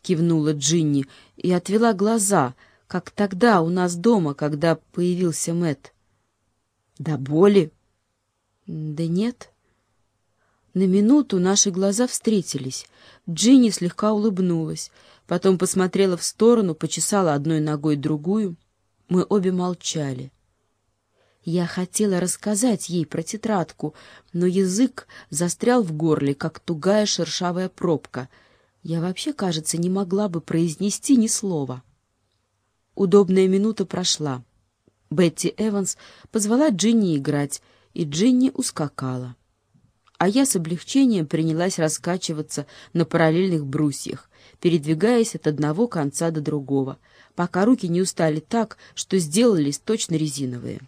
кивнула Джинни и отвела глаза, как тогда у нас дома, когда появился Мэтт. До боли? Да нет. На минуту наши глаза встретились. Джинни слегка улыбнулась, потом посмотрела в сторону, почесала одной ногой другую. Мы обе молчали. Я хотела рассказать ей про тетрадку, но язык застрял в горле, как тугая шершавая пробка. Я вообще, кажется, не могла бы произнести ни слова. Удобная минута прошла. Бетти Эванс позвала Джинни играть, и Джинни ускакала. А я с облегчением принялась раскачиваться на параллельных брусьях, передвигаясь от одного конца до другого, пока руки не устали так, что сделались точно резиновые.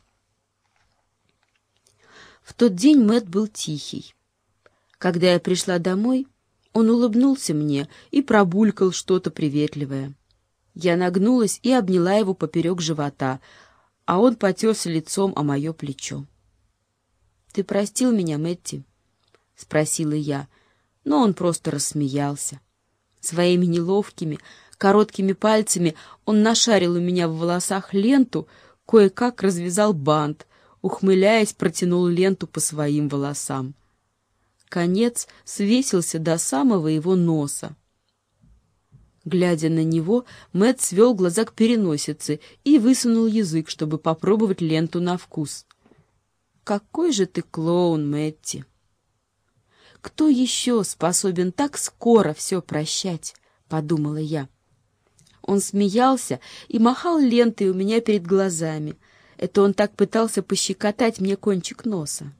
В тот день Мэтт был тихий. Когда я пришла домой, он улыбнулся мне и пробулькал что-то приветливое. Я нагнулась и обняла его поперек живота, а он потерся лицом о мое плечо. «Ты простил меня, Мэтти?» — спросила я, но он просто рассмеялся. Своими неловкими, короткими пальцами он нашарил у меня в волосах ленту, кое-как развязал бант, ухмыляясь, протянул ленту по своим волосам. Конец свесился до самого его носа. Глядя на него, Мэтт свел глаза к переносице и высунул язык, чтобы попробовать ленту на вкус. «Какой же ты клоун, Мэтти!» «Кто еще способен так скоро все прощать?» — подумала я. Он смеялся и махал лентой у меня перед глазами. Это он так пытался пощекотать мне кончик носа.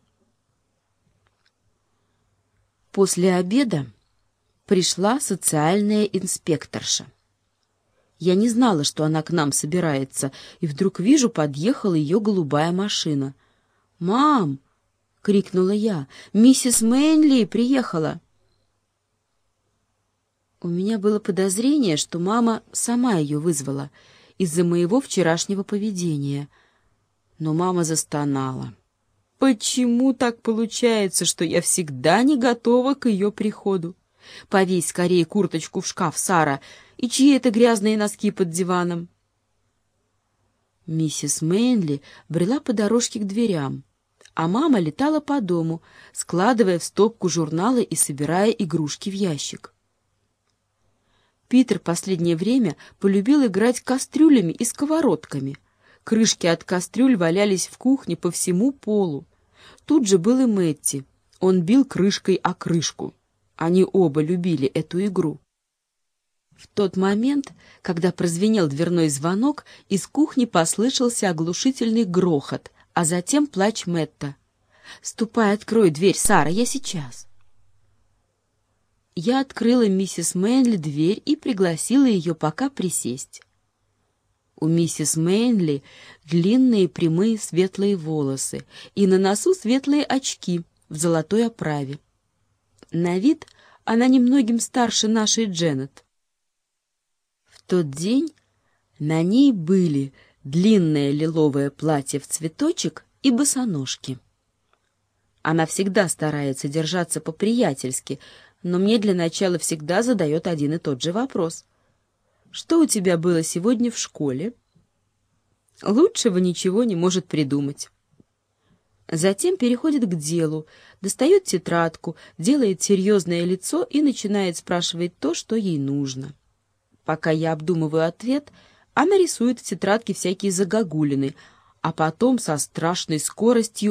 После обеда пришла социальная инспекторша. Я не знала, что она к нам собирается, и вдруг вижу, подъехала ее голубая машина. «Мам!» — крикнула я. «Миссис Мэнли приехала!» У меня было подозрение, что мама сама ее вызвала из-за моего вчерашнего поведения. Но мама застонала. «Почему так получается, что я всегда не готова к ее приходу? Повесь скорее курточку в шкаф, Сара, и чьи это грязные носки под диваном?» Миссис Мэнли брела по дорожке к дверям, а мама летала по дому, складывая в стопку журналы и собирая игрушки в ящик. Питер последнее время полюбил играть кастрюлями и сковородками. Крышки от кастрюль валялись в кухне по всему полу. Тут же был и Мэтти. Он бил крышкой о крышку. Они оба любили эту игру. В тот момент, когда прозвенел дверной звонок, из кухни послышался оглушительный грохот, а затем плач Мэтта. «Ступай, открой дверь, Сара, я сейчас». Я открыла миссис Мэнли дверь и пригласила ее пока присесть. У миссис Мэнли длинные прямые светлые волосы и на носу светлые очки в золотой оправе. На вид она немногим старше нашей Дженнет. В тот день на ней были длинное лиловое платье в цветочек и босоножки. Она всегда старается держаться по-приятельски, но мне для начала всегда задает один и тот же вопрос. «Что у тебя было сегодня в школе?» Лучшего ничего не может придумать. Затем переходит к делу, достает тетрадку, делает серьезное лицо и начинает спрашивать то, что ей нужно. Пока я обдумываю ответ, она рисует в тетрадке всякие загогулины, а потом со страшной скоростью